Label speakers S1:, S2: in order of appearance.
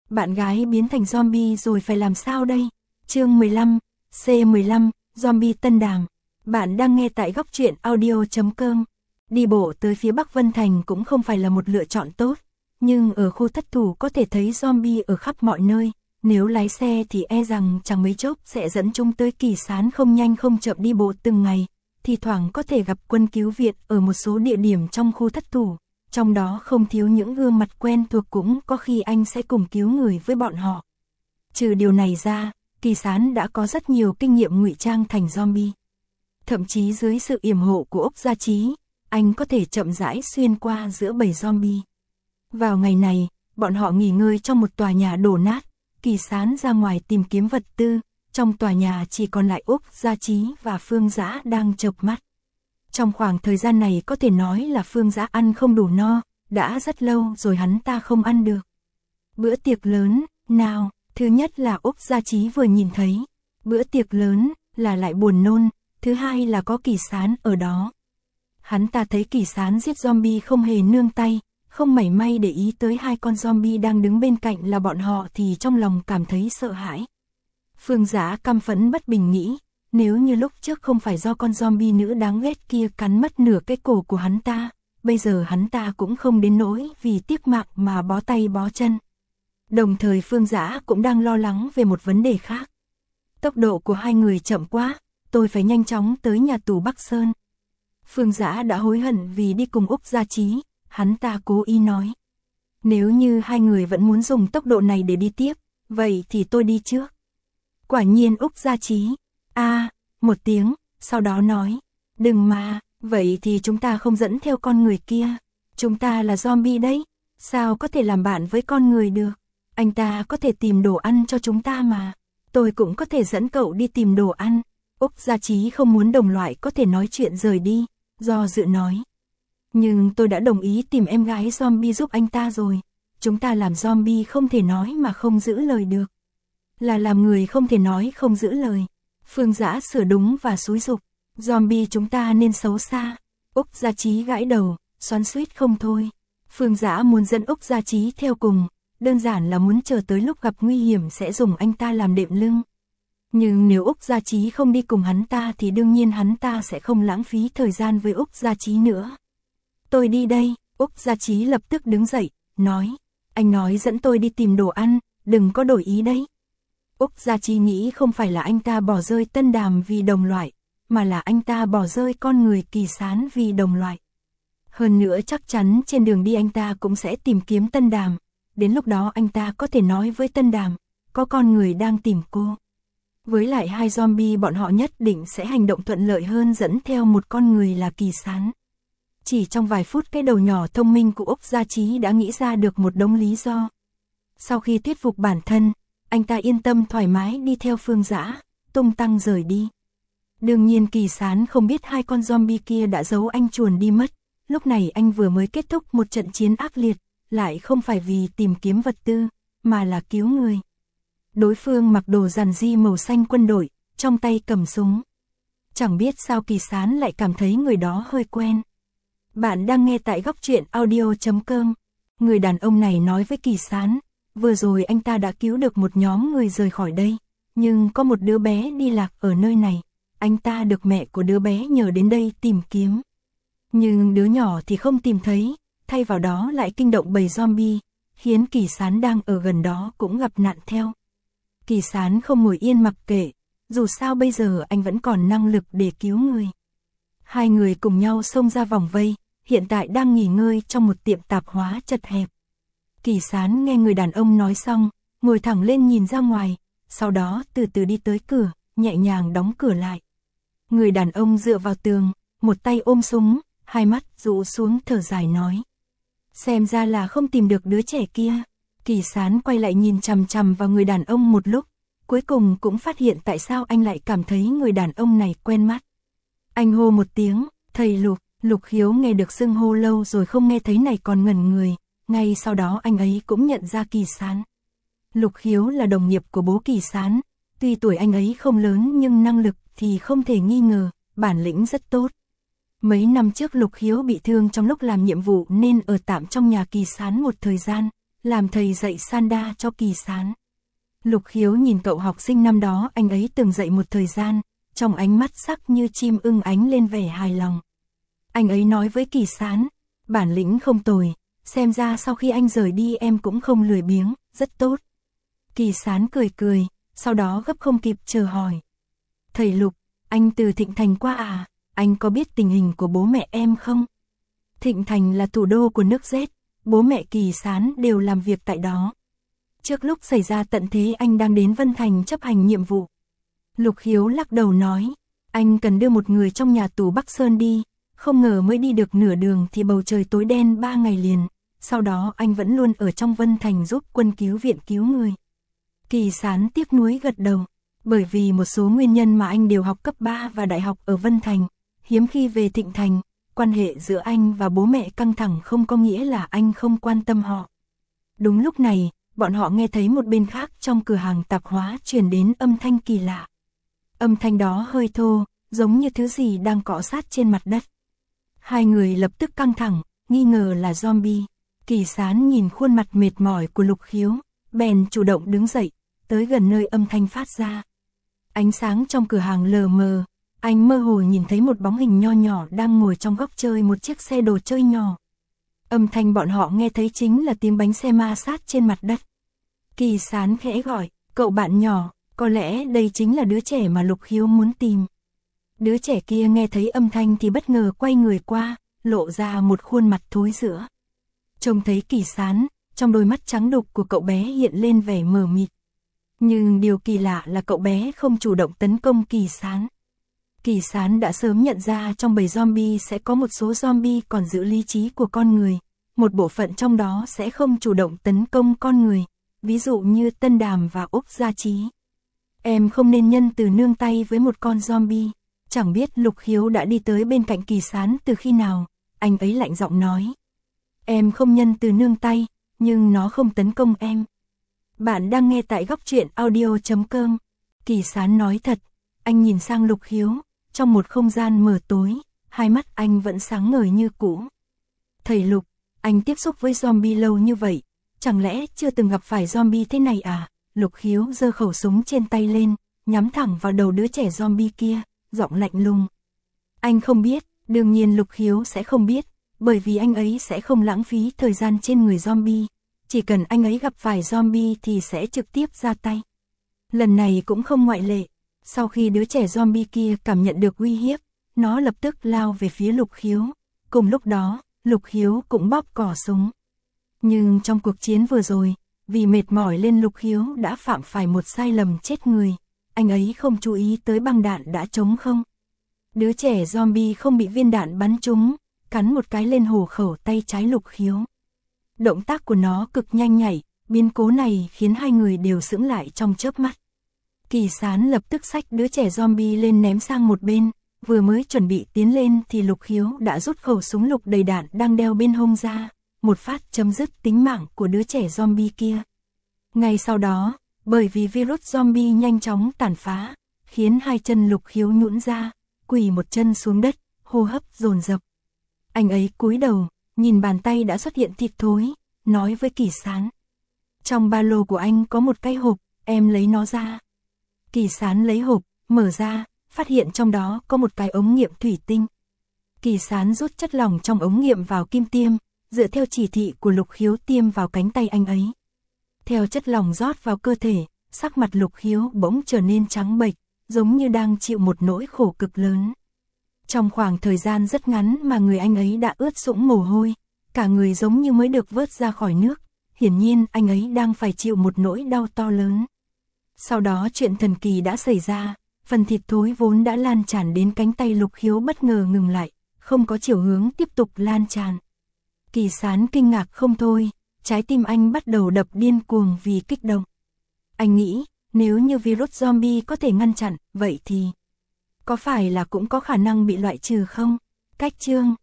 S1: Bạn gái biến thành zombie rồi phải làm sao đây? Chương 15, C15, Zombie Tân Đàm. Bạn đang nghe tại góc truyện audio.com. Đi bộ tới phía Bắc Vân Thành cũng không phải là một lựa chọn tốt, nhưng ở khu thất thủ có thể thấy zombie ở khắp mọi nơi. Nếu lái xe thì e rằng chẳng mấy chốc sẽ dẫn chúng tới Kỳ Sán không nhanh không chậm đi bộ từng ngày. Thì thoảng có thể gặp quân cứu viện ở một số địa điểm trong khu thất thủ. Trong đó không thiếu những gương mặt quen thuộc, cũng có khi anh sẽ cùng cứu người với bọn họ. Trừ điều này ra, Kỳ Sán đã có rất nhiều kinh nghiệm ngụy trang thành zombie. Thậm chí dưới sự yểm hộ của Úc Gia Chí, anh có thể chậm rãi xuyên qua giữa bầy zombie. Vào ngày này, bọn họ nghỉ ngơi trong một tòa nhà đổ nát. Kỳ Sán ra ngoài tìm kiếm vật tư, trong tòa nhà chỉ còn lại Úc Gia Chí và Phương Dã đang chợp mắt. Trong khoảng thời gian này có thể nói là Phương Dã ăn không đủ no, đã rất lâu rồi hắn ta không ăn được. Bữa tiệc lớn, nào, thứ nhất là Úc Gia Chí vừa nhìn thấy. Bữa tiệc lớn là lại buồn nôn, thứ hai là có Kỳ Sán ở đó. Hắn ta thấy Kỳ Sán giết zombie không hề nương tay, không mảy may để ý tới hai con zombie đang đứng bên cạnh là bọn họ, thì trong lòng cảm thấy sợ hãi. Phương Dã căm phẫn bất bình nghĩ, nếu như lúc trước không phải do con zombie nữ đáng ghét kia cắn mất nửa cái cổ của hắn ta, bây giờ hắn ta cũng không đến nỗi vì tiếc mạng mà bó tay bó chân. Đồng thời Phương Dã cũng đang lo lắng về một vấn đề khác. Tốc độ của hai người chậm quá, tôi phải nhanh chóng tới nhà tù Bắc Sơn. Phương Dã đã hối hận vì đi cùng Úc Gia Chí, hắn ta cố ý nói. Nếu như hai người vẫn muốn dùng tốc độ này để đi tiếp, vậy thì tôi đi trước. Quả nhiên Úc Gia Chí, một tiếng, sau đó nói, đừng mà, vậy thì chúng ta không dẫn theo con người kia. Chúng ta là zombie đấy, sao có thể làm bạn với con người được? Anh ta có thể tìm đồ ăn cho chúng ta mà, tôi cũng có thể dẫn cậu đi tìm đồ ăn. Úc Gia Chí không muốn đồng loại có thể nói chuyện rời đi, do dự nói. Nhưng tôi đã đồng ý tìm em gái zombie giúp anh ta rồi, chúng ta làm zombie không thể nói mà không giữ lời được. Là làm người không thể nói không giữ lời. Phương Dã sửa đúng và xúi giục, zombie chúng ta nên xấu xa. Úc Gia Chí gãi đầu, xoắn xuýt không thôi. Phương Dã muốn dẫn Úc Gia Chí theo cùng, đơn giản là muốn chờ tới lúc gặp nguy hiểm sẽ dùng anh ta làm đệm lưng. Nhưng nếu Úc Gia Chí không đi cùng hắn ta thì đương nhiên hắn ta sẽ không lãng phí thời gian với Úc Gia Chí nữa. Tôi đi đây, Úc Gia Chí lập tức đứng dậy, nói, anh nói dẫn tôi đi tìm đồ ăn, đừng có đổi ý đấy. Úc Gia Chí nghĩ không phải là anh ta bỏ rơi Tân Đàm vì đồng loại, mà là anh ta bỏ rơi con người Kỳ Sán vì đồng loại. Hơn nữa chắc chắn trên đường đi anh ta cũng sẽ tìm kiếm Tân Đàm, đến lúc đó anh ta có thể nói với Tân Đàm, có con người đang tìm cô. Với lại hai zombie bọn họ nhất định sẽ hành động thuận lợi hơn dẫn theo một con người là Kỳ Sán. Chỉ trong vài phút cái đầu nhỏ thông minh của Úc Gia Chí đã nghĩ ra được một đống lý do. Sau khi thuyết phục bản thân, anh ta yên tâm thoải mái đi theo Phương Dã, tung tăng rời đi. Đương nhiên Kỳ Sán không biết hai con zombie kia đã giấu anh chuồn đi mất. Lúc này anh vừa mới kết thúc một trận chiến ác liệt, lại không phải vì tìm kiếm vật tư, mà là cứu người. Đối phương mặc đồ giản dị màu xanh quân đội, trong tay cầm súng. Chẳng biết sao Kỳ Sán lại cảm thấy người đó hơi quen. Bạn đang nghe tại góc truyện audio.com. Người đàn ông này nói với Kỳ Sán, vừa rồi anh ta đã cứu được một nhóm người rời khỏi đây, nhưng có một đứa bé đi lạc ở nơi này, anh ta được mẹ của đứa bé nhờ đến đây tìm kiếm. Nhưng đứa nhỏ thì không tìm thấy, thay vào đó lại kinh động bầy zombie, khiến Kỳ Sán đang ở gần đó cũng gặp nạn theo. Kỳ Sán không ngồi yên mặc kệ, dù sao bây giờ anh vẫn còn năng lực để cứu người. Hai người cùng nhau xông ra vòng vây, hiện tại đang nghỉ ngơi trong một tiệm tạp hóa chật hẹp. Kỳ Sán nghe người đàn ông nói xong, ngồi thẳng lên nhìn ra ngoài, sau đó từ từ đi tới cửa, nhẹ nhàng đóng cửa lại. Người đàn ông dựa vào tường, một tay ôm súng, hai mắt rũ xuống thở dài nói. Xem ra là không tìm được đứa trẻ kia. Kỳ Sán quay lại nhìn chằm chằm vào người đàn ông một lúc, cuối cùng cũng phát hiện tại sao anh lại cảm thấy người đàn ông này quen mắt. Anh hô một tiếng, thầy Lục. Lục Khiếu nghe được xưng hô lâu rồi không nghe thấy này còn ngẩn người, ngay sau đó anh ấy cũng nhận ra Kỳ Sán. Lục Khiếu là đồng nghiệp của bố Kỳ Sán, tuy tuổi anh ấy không lớn nhưng năng lực thì không thể nghi ngờ, bản lĩnh rất tốt. Mấy năm trước Lục Khiếu bị thương trong lúc làm nhiệm vụ nên ở tạm trong nhà Kỳ Sán một thời gian, làm thầy dạy Sanda cho Kỳ Sán. Lục Khiếu nhìn cậu học sinh năm đó anh ấy từng dạy một thời gian, trong ánh mắt sắc như chim ưng ánh lên vẻ hài lòng. Anh ấy nói với Kỳ Sán, bản lĩnh không tồi, xem ra sau khi anh rời đi em cũng không lười biếng, rất tốt. Kỳ Sán cười cười, sau đó gấp không kịp chờ hỏi. Thầy Lục, anh từ Thịnh Thành qua à, anh có biết tình hình của bố mẹ em không? Thịnh Thành là thủ đô của nước Z, bố mẹ Kỳ Sán đều làm việc tại đó. Trước lúc xảy ra tận thế anh đang đến Vân Thành chấp hành nhiệm vụ. Lục Khiếu lắc đầu nói, anh cần đưa một người trong nhà tù Bắc Sơn đi, không ngờ mới đi được nửa đường thì bầu trời tối đen 3 ngày liền, sau đó anh vẫn luôn ở trong Vân Thành giúp quân cứu viện cứu người. Kỳ Sán tiếc nuối gật đầu, bởi vì một số nguyên nhân mà anh đều học cấp 3 và đại học ở Vân Thành, hiếm khi về Thịnh Thành, quan hệ giữa anh và bố mẹ căng thẳng không có nghĩa là anh không quan tâm họ. Đúng lúc này, bọn họ nghe thấy một bên khác trong cửa hàng tạp hóa truyền đến âm thanh kỳ lạ. Âm thanh đó hơi thô, giống như thứ gì đang cọ sát trên mặt đất. Hai người lập tức căng thẳng, nghi ngờ là zombie. Kỳ Sán nhìn khuôn mặt mệt mỏi của Lục Khiếu, bèn chủ động đứng dậy, tới gần nơi âm thanh phát ra. Ánh sáng trong cửa hàng lờ mờ, anh mơ hồ nhìn thấy một bóng hình nho nhỏ đang ngồi trong góc chơi một chiếc xe đồ chơi nhỏ. Âm thanh bọn họ nghe thấy chính là tiếng bánh xe ma sát trên mặt đất. Kỳ Sán khẽ gọi, cậu bạn nhỏ, có lẽ đây chính là đứa trẻ mà Lục Khiếu muốn tìm. Đứa trẻ kia nghe thấy âm thanh thì bất ngờ quay người qua, lộ ra một khuôn mặt thối rữa. Trông thấy Kỳ Sán, trong đôi mắt trắng đục của cậu bé hiện lên vẻ mờ mịt. Nhưng điều kỳ lạ là cậu bé không chủ động tấn công Kỳ Sán. Kỳ Sán đã sớm nhận ra trong bầy zombie sẽ có một số zombie còn giữ lý trí của con người, một bộ phận trong đó sẽ không chủ động tấn công con người, ví dụ như Tân Đàm và Úc Gia Trí. Em không nên nhân từ nương tay với một con zombie. Chẳng biết Lục Khiếu đã đi tới bên cạnh Kỳ Sán từ khi nào, anh ấy lạnh giọng nói. Em không nhân từ nương tay, nhưng nó không tấn công em. Bạn đang nghe tại góc truyện audio.com. Kỳ Sán nói thật, anh nhìn sang Lục Khiếu, trong một không gian mờ tối, hai mắt anh vẫn sáng ngời như cũ. Thầy Lục, anh tiếp xúc với zombie lâu như vậy, chẳng lẽ chưa từng gặp phải zombie thế này à? Lục Khiếu giơ khẩu súng trên tay lên, nhắm thẳng vào đầu đứa trẻ zombie kia, giọng lạnh lùng. Anh không biết, đương nhiên Lục Khiếu sẽ không biết, bởi vì anh ấy sẽ không lãng phí thời gian trên người zombie. Chỉ cần anh ấy gặp phải zombie thì sẽ trực tiếp ra tay. Lần này cũng không ngoại lệ. Sau khi đứa trẻ zombie kia cảm nhận được uy hiếp, nó lập tức lao về phía Lục Khiếu. Cùng lúc đó, Lục Khiếu cũng bóp cò súng. Nhưng trong cuộc chiến vừa rồi, vì mệt mỏi lên Lục Khiếu đã phạm phải một sai lầm chết người. Anh ấy không chú ý tới băng đạn đã trống không. Đứa trẻ zombie không bị viên đạn bắn trúng, cắn một cái lên hổ khẩu tay trái Lục Khiếu. Động tác của nó cực nhanh nhạy, biến cố này khiến hai người đều sững lại trong chớp mắt. Kỳ Sán lập tức xách đứa trẻ zombie lên ném sang một bên, vừa mới chuẩn bị tiến lên thì Lục Khiếu đã rút khẩu súng lục đầy đạn đang đeo bên hông ra, một phát chấm dứt tính mạng của đứa trẻ zombie kia. Ngay sau đó, bởi vì virus zombie nhanh chóng tàn phá, khiến hai chân Lục Khiếu nhũn ra, quỳ một chân xuống đất, hô hấp dồn dập. Anh ấy cúi đầu, nhìn bàn tay đã xuất hiện thịt thối, nói với Kỳ Sán. Trong ba lô của anh có một cái hộp, em lấy nó ra. Kỳ Sán lấy hộp, mở ra, phát hiện trong đó có một cái ống nghiệm thủy tinh. Kỳ Sán rút chất lỏng trong ống nghiệm vào kim tiêm, dựa theo chỉ thị của Lục Khiếu tiêm vào cánh tay anh ấy. Theo chất lỏng rót vào cơ thể, sắc mặt Lục Khiếu bỗng trở nên trắng bệch, giống như đang chịu một nỗi khổ cực lớn. Trong khoảng thời gian rất ngắn mà người anh ấy đã ướt sũng mồ hôi, cả người giống như mới được vớt ra khỏi nước, hiển nhiên anh ấy đang phải chịu một nỗi đau to lớn. Sau đó chuyện thần kỳ đã xảy ra, phần thịt thối vốn đã lan tràn đến cánh tay Lục Khiếu bất ngờ ngừng lại, không có chiều hướng tiếp tục lan tràn. Kỳ Sán kinh ngạc không thôi, trái tim anh bắt đầu đập điên cuồng vì kích động. Anh nghĩ, nếu như virus zombie có thể ngăn chặn, vậy thì có phải là cũng có khả năng bị loại trừ không? Cách chương